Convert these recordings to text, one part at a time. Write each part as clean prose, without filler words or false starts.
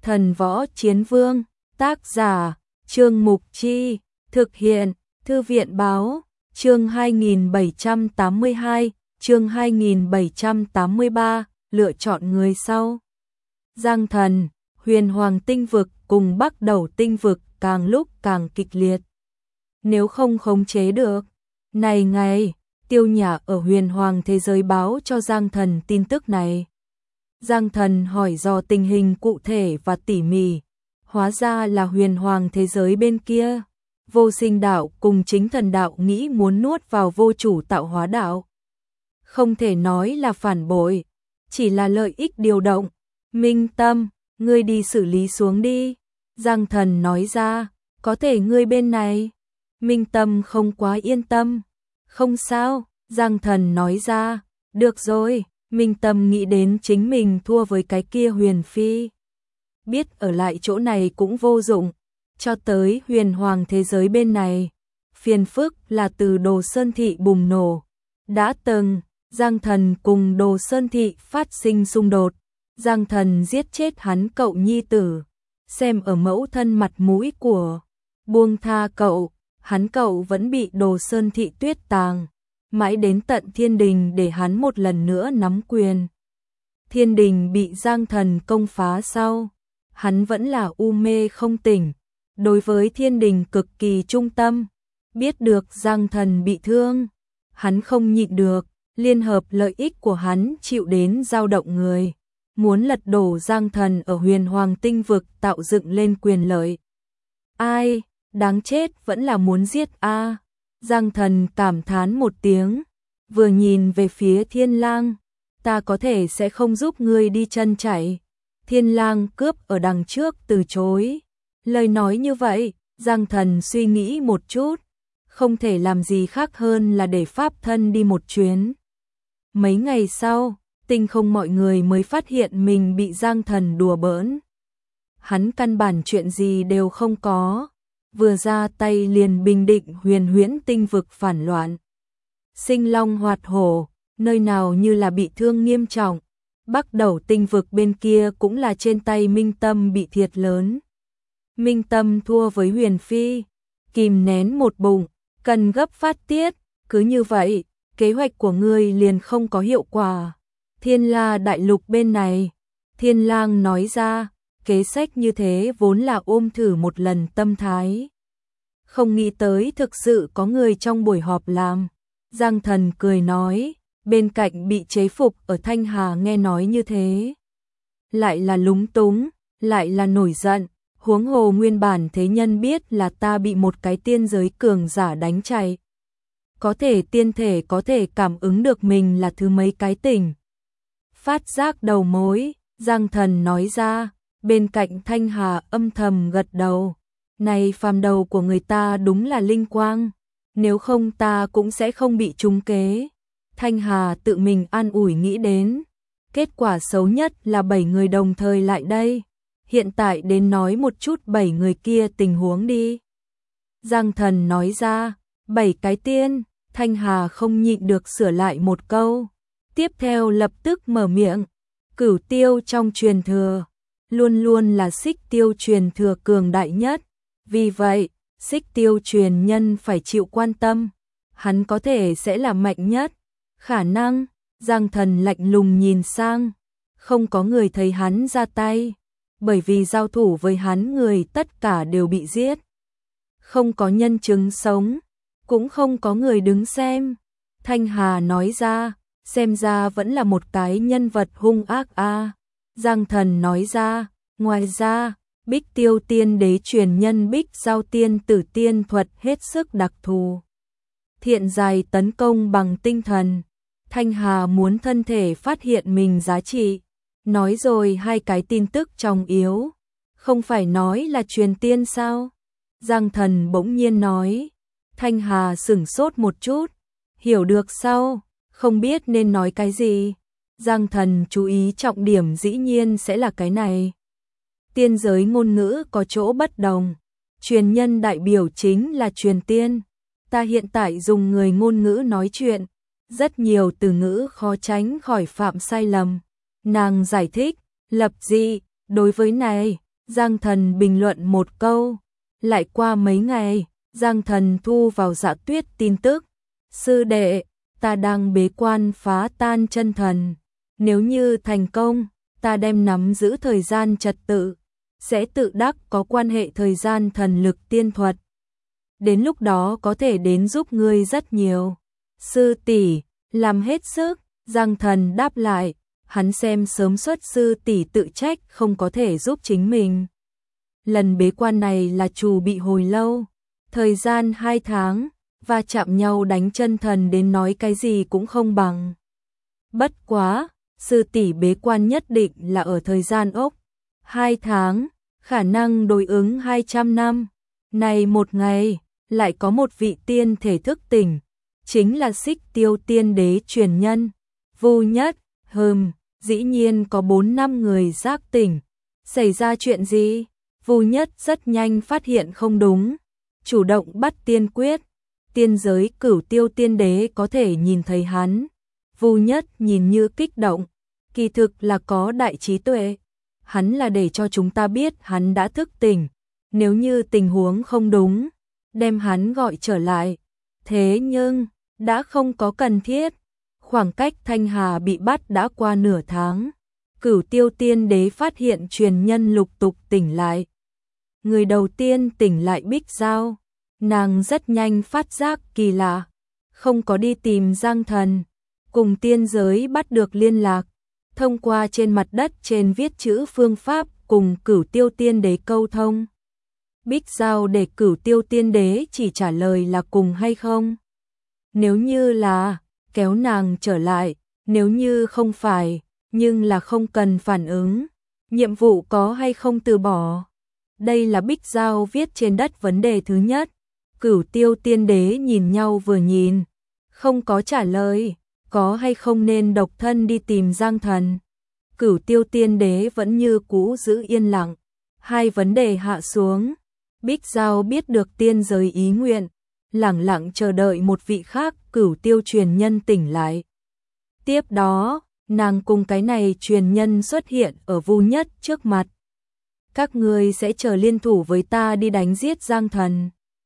Thần Võ Chiến Vương, tác giả, Trương Mục Chi, thực hiện, Thư viện Báo, chương 2782, chương 2783, lựa chọn người sau. Giang Thần, Huyền Hoàng tinh vực cùng Bắc Đầu tinh vực càng lúc càng kịch liệt. Nếu không khống chế được, này ngày, Tiêu Nhã ở Huyền Hoàng thế giới báo cho Giang Thần tin tức này. Giang Thần hỏi dò tình hình cụ thể và tỉ mỉ, hóa ra là Huyền Hoàng thế giới bên kia, Vô Sinh đạo cùng Chính Thần đạo nghĩ muốn nuốt vào Vô Chủ tạo hóa đạo. Không thể nói là phản bội, chỉ là lợi ích điều động. Minh Tâm, ngươi đi xử lý xuống đi. Giang Thần nói ra, có thể ngươi bên này. Minh Tâm không quá yên tâm. Không sao, Giang Thần nói ra, được rồi. Minh Tâm nghĩ đến chính mình thua với cái kia Huyền Phi. Biết ở lại chỗ này cũng vô dụng, cho tới Huyền Hoàng thế giới bên này. Phiền phức là từ Đồ Sơn Thị bùng nổ. Đã từng, Giang Thần cùng Đồ Sơn Thị phát sinh xung đột. Giang Thần giết chết hắn cậu nhi tử. Xem ở mẫu thân mặt mũi của buông tha cậu, hắn cậu vẫn bị Đồ Sơn Thị tuyết tàng. Mãi đến tận Thiên Đình để hắn một lần nữa nắm quyền. Thiên Đình bị Giang Thần công phá sau, hắn vẫn là u mê không tỉnh, đối với Thiên Đình cực kỳ trung tâm. Biết được Giang Thần bị thương, hắn không nhịn được, liên hợp lợi ích của hắn chịu đến dao động người, muốn lật đổ Giang Thần ở Huyền Hoàng tinh vực tạo dựng lên quyền lợi. Ai, đáng chết vẫn là muốn giết a. Giang Thần cảm thán một tiếng, vừa nhìn về phía Thiên Lang, ta có thể sẽ không giúp ngươi đi chân chạy. Thiên Lang cướp ở đằng trước từ chối. Lời nói như vậy, Giang Thần suy nghĩ một chút, không thể làm gì khác hơn là để pháp thân đi một chuyến. Mấy ngày sau, tinh không mọi người mới phát hiện mình bị Giang Thần đùa bỡn. Hắn căn bản chuyện gì đều không có. Vừa ra tay liền bình định Huyền Huyễn tinh vực phản loạn. Sinh long hoạt hổ, nơi nào như là bị thương nghiêm trọng. Bắc Đầu tinh vực bên kia cũng là trên tay Minh Tâm bị thiệt lớn. Minh Tâm thua với Huyền Phi, kìm nén một bụng, cần gấp phát tiết, cứ như vậy, kế hoạch của ngươi liền không có hiệu quả. Thiên La đại lục bên này, Thiên Lang nói ra, kế sách như thế vốn là ôm thử một lần tâm thái. Không nghĩ tới thực sự có người trong buổi họp làm. Giang Thần cười nói, bên cạnh bị chế phục ở Thanh Hà nghe nói như thế. Lại là lúng túng, lại là nổi giận, huống hồ nguyên bản thế nhân biết là ta bị một cái tiên giới cường giả đánh chạy. Có thể tiên thể có thể cảm ứng được mình là thứ mấy cái tỉnh. Phát giác đầu mối, Giang Thần nói ra. Bên cạnh Thanh Hà âm thầm gật đầu. Này phàm đầu của người ta đúng là linh quang. Nếu không ta cũng sẽ không bị trúng kế. Thanh Hà tự mình an ủi nghĩ đến. Kết quả xấu nhất là 7 người đồng thời lại đây. Hiện tại đến nói một chút 7 người kia tình huống đi. Giang Thần nói ra, 7 cái tiên. Thanh Hà không nhịn được sửa lại một câu. Tiếp theo lập tức mở miệng. Cửu Tiêu trong truyền thừa luôn luôn là Xích Tiêu truyền thừa cường đại nhất. Vì vậy, Xích Tiêu truyền nhân phải chịu quan tâm. Hắn có thể sẽ là mạnh nhất. Khả năng, Giang Thần lạnh lùng nhìn sang. Không có người thấy hắn ra tay. Bởi vì giao thủ với hắn người tất cả đều bị giết. Không có nhân chứng sống. Cũng không có người đứng xem. Thanh Hà nói ra, xem ra vẫn là một cái nhân vật hung ác a. Giang Thần nói ra, ngoài ra, Bích Tiêu Tiên Đế truyền nhân Bích Giao Tiên Tử tiên thuật hết sức đặc thù. Thiện dài tấn công bằng tinh thần. Thanh Hà muốn thân thể phát hiện mình giá trị. Nói rồi hai cái tin tức trọng yếu. Không phải nói là truyền tiên sao? Giang Thần bỗng nhiên nói. Thanh Hà sửng sốt một chút. Hiểu được sao? Không biết nên nói cái gì. Giang Thần chú ý trọng điểm dĩ nhiên sẽ là cái này. Tiên giới ngôn ngữ có chỗ bất đồng. Truyền nhân đại biểu chính là truyền tiên. Ta hiện tại dùng người ngôn ngữ nói chuyện. Rất nhiều từ ngữ khó tránh khỏi phạm sai lầm. Nàng giải thích, lập dị, đối với này, Giang Thần bình luận một câu. Lại qua mấy ngày, Giang Thần thu vào Dạ Tuyết tin tức. Sư đệ, ta đang bế quan phá tan chân thần. Nếu như thành công, ta đem nắm giữ thời gian trật tự, sẽ tự đắc có quan hệ thời gian thần lực tiên thuật. Đến lúc đó có thể đến giúp ngươi rất nhiều. Sư tỷ, làm hết sức, Giang Thần đáp lại, hắn xem sớm xuất sư tỷ tự trách không có thể giúp chính mình. Lần bế quan này là chủ bị hồi lâu, thời gian 2 tháng, và chạm nhau đánh chân thần đến nói cái gì cũng không bằng. Bất quá, sư tỷ bế quan nhất định là ở thời gian ốc 2 tháng, khả năng đối ứng 200 năm. Này một ngày, lại có một vị tiên thể thức tỉnh, chính là Xích Tiêu Tiên Đế truyền nhân. Vu Nhất, dĩ nhiên có 4-5 người giác tỉnh. Xảy ra chuyện gì? Vu Nhất rất nhanh phát hiện không đúng, chủ động bắt tiên quyết. Tiên giới Cửu Tiêu Tiên Đế có thể nhìn thấy hắn. Vu Nhất nhìn như kích động, kỳ thực là có đại trí tuệ. Hắn là để cho chúng ta biết hắn đã thức tỉnh, nếu như tình huống không đúng, đem hắn gọi trở lại. Thế nhưng, đã không có cần thiết. Khoảng cách Thanh Hà bị bắt đã qua nửa tháng. Cửu Tiêu Tiên Đế phát hiện truyền nhân lục tục tỉnh lại. Người đầu tiên tỉnh lại Bích Giao. Nàng rất nhanh phát giác kỳ lạ, không có đi tìm Giang Thần, cùng tiên giới bắt được liên lạc, thông qua trên mặt đất trên viết chữ phương pháp cùng Cửu Tiêu Tiên Đế câu thông. Bích Giao để Cửu Tiêu Tiên Đế chỉ trả lời là cùng hay không. Nếu như là, kéo nàng trở lại, nếu như không phải, nhưng là không cần phản ứng, nhiệm vụ có hay không từ bỏ. Đây là Bích Giao viết trên đất vấn đề thứ nhất. Cửu Tiêu Tiên Đế nhìn nhau vừa nhìn, không có trả lời, có hay không nên độc thân đi tìm Giang Thần. Cửu Tiêu Tiên Đế vẫn như cũ giữ yên lặng, hai vấn đề hạ xuống. Bích Giao biết được tiên giới ý nguyện, lẳng lặng chờ đợi một vị khác Cửu Tiêu truyền nhân tỉnh lại. Tiếp đó, nàng cùng cái này truyền nhân xuất hiện ở Vu Nhất trước mặt. Các ngươi sẽ chờ liên thủ với ta đi đánh giết Giang Thần.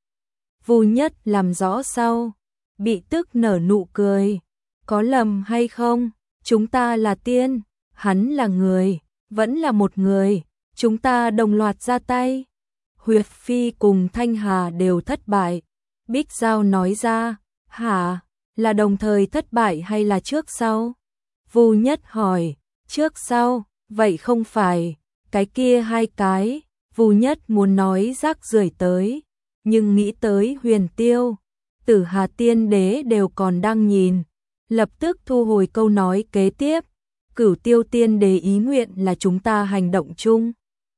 Vu Nhất làm rõ sau, bị tức nở nụ cười. Có lầm hay không? Chúng ta là tiên, hắn là người, vẫn là một người, chúng ta đồng loạt ra tay. Huyệt Phi cùng Thanh Hà đều thất bại. Bích Giao nói ra, hả, là đồng thời thất bại hay là trước sau? Vu Nhất hỏi, trước sau, vậy không phải, cái kia hai cái. Vu Nhất muốn nói rác rưởi tới, nhưng nghĩ tới Huyền Tiêu, Tử Hà Tiên Đế đều còn đang nhìn, lập tức thu hồi câu nói kế tiếp. Cửu Tiêu Tiên Đế ý nguyện là chúng ta hành động chung.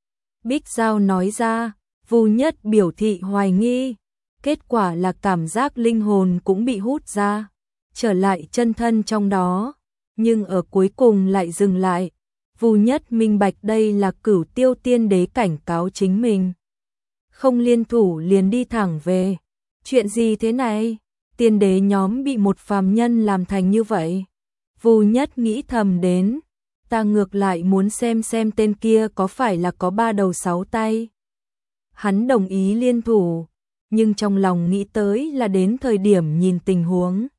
Bích Giao nói ra, Vu Nhất biểu thị hoài nghi, kết quả là cảm giác linh hồn cũng bị hút ra, trở lại chân thân trong đó, nhưng ở cuối cùng lại dừng lại. Vu Nhất minh bạch đây là Cửu Tiêu Tiên Đế cảnh cáo chính mình. Không liên thủ liền đi thẳng về. Chuyện gì thế này? Tiên đế nhóm bị một phàm nhân làm thành như vậy. Vu Nhất nghĩ thầm đến, ta ngược lại muốn xem tên kia có phải là có 3 đầu 6 tay. Hắn đồng ý liên thủ, nhưng trong lòng nghĩ tới là đến thời điểm nhìn tình huống,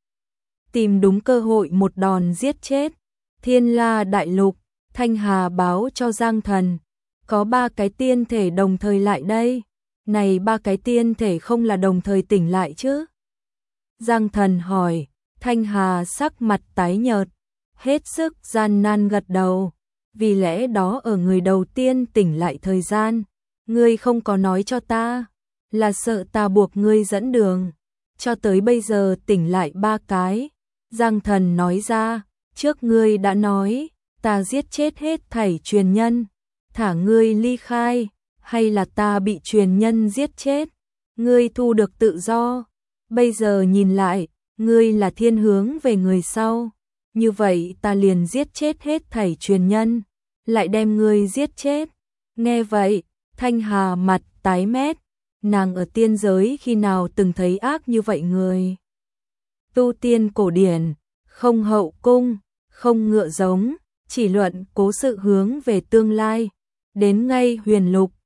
tìm đúng cơ hội một đòn giết chết. Thiên La Đại Lục, Thanh Hà báo cho Giang Thần, có 3 cái tiên thể đồng thời lại đây. Này 3 cái tiên thể không là đồng thời tỉnh lại chứ? Giang Thần hỏi. Thanh Hà sắc mặt tái nhợt, hết sức gian nan gật đầu. Vì lẽ đó ở người đầu tiên tỉnh lại thời gian, ngươi không có nói cho ta, là sợ ta buộc ngươi dẫn đường. Cho tới bây giờ tỉnh lại 3 cái. Giang Thần nói ra, trước ngươi đã nói, ta giết chết hết thảy truyền nhân, thả ngươi ly khai, hay là ta bị truyền nhân giết chết, ngươi thu được tự do. Bây giờ nhìn lại, ngươi là thiên hướng về người sau, như vậy ta liền giết chết hết thảy truyền nhân, lại đem ngươi giết chết. Nghe vậy, Thanh Hà mặt tái mét, nàng ở tiên giới khi nào từng thấy ác như vậy người. Tu tiên cổ điển, không hậu cung, không ngựa giống, chỉ luận cố sự hướng về tương lai. Đến ngay Huyền Lục,